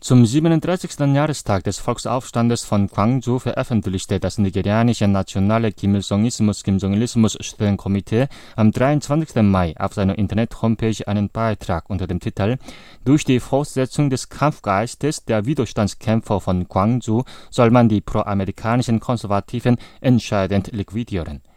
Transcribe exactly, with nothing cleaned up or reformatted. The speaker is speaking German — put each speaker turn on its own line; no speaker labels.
Zum siebenunddreißigsten Jahrestag des Volksaufstandes von Gwangju veröffentlichte das nigerianische nationale Kim-Il-sungismus-Kim-Jong-Ilismus-Studienkomitee am dreiundzwanzigsten Mai auf seiner Internet-Homepage einen Beitrag unter dem Titel »Durch die Fortsetzung des Kampfgeistes der Widerstandskämpfer von Gwangju soll man die proamerikanischen Konservativen entscheidend liquidieren«.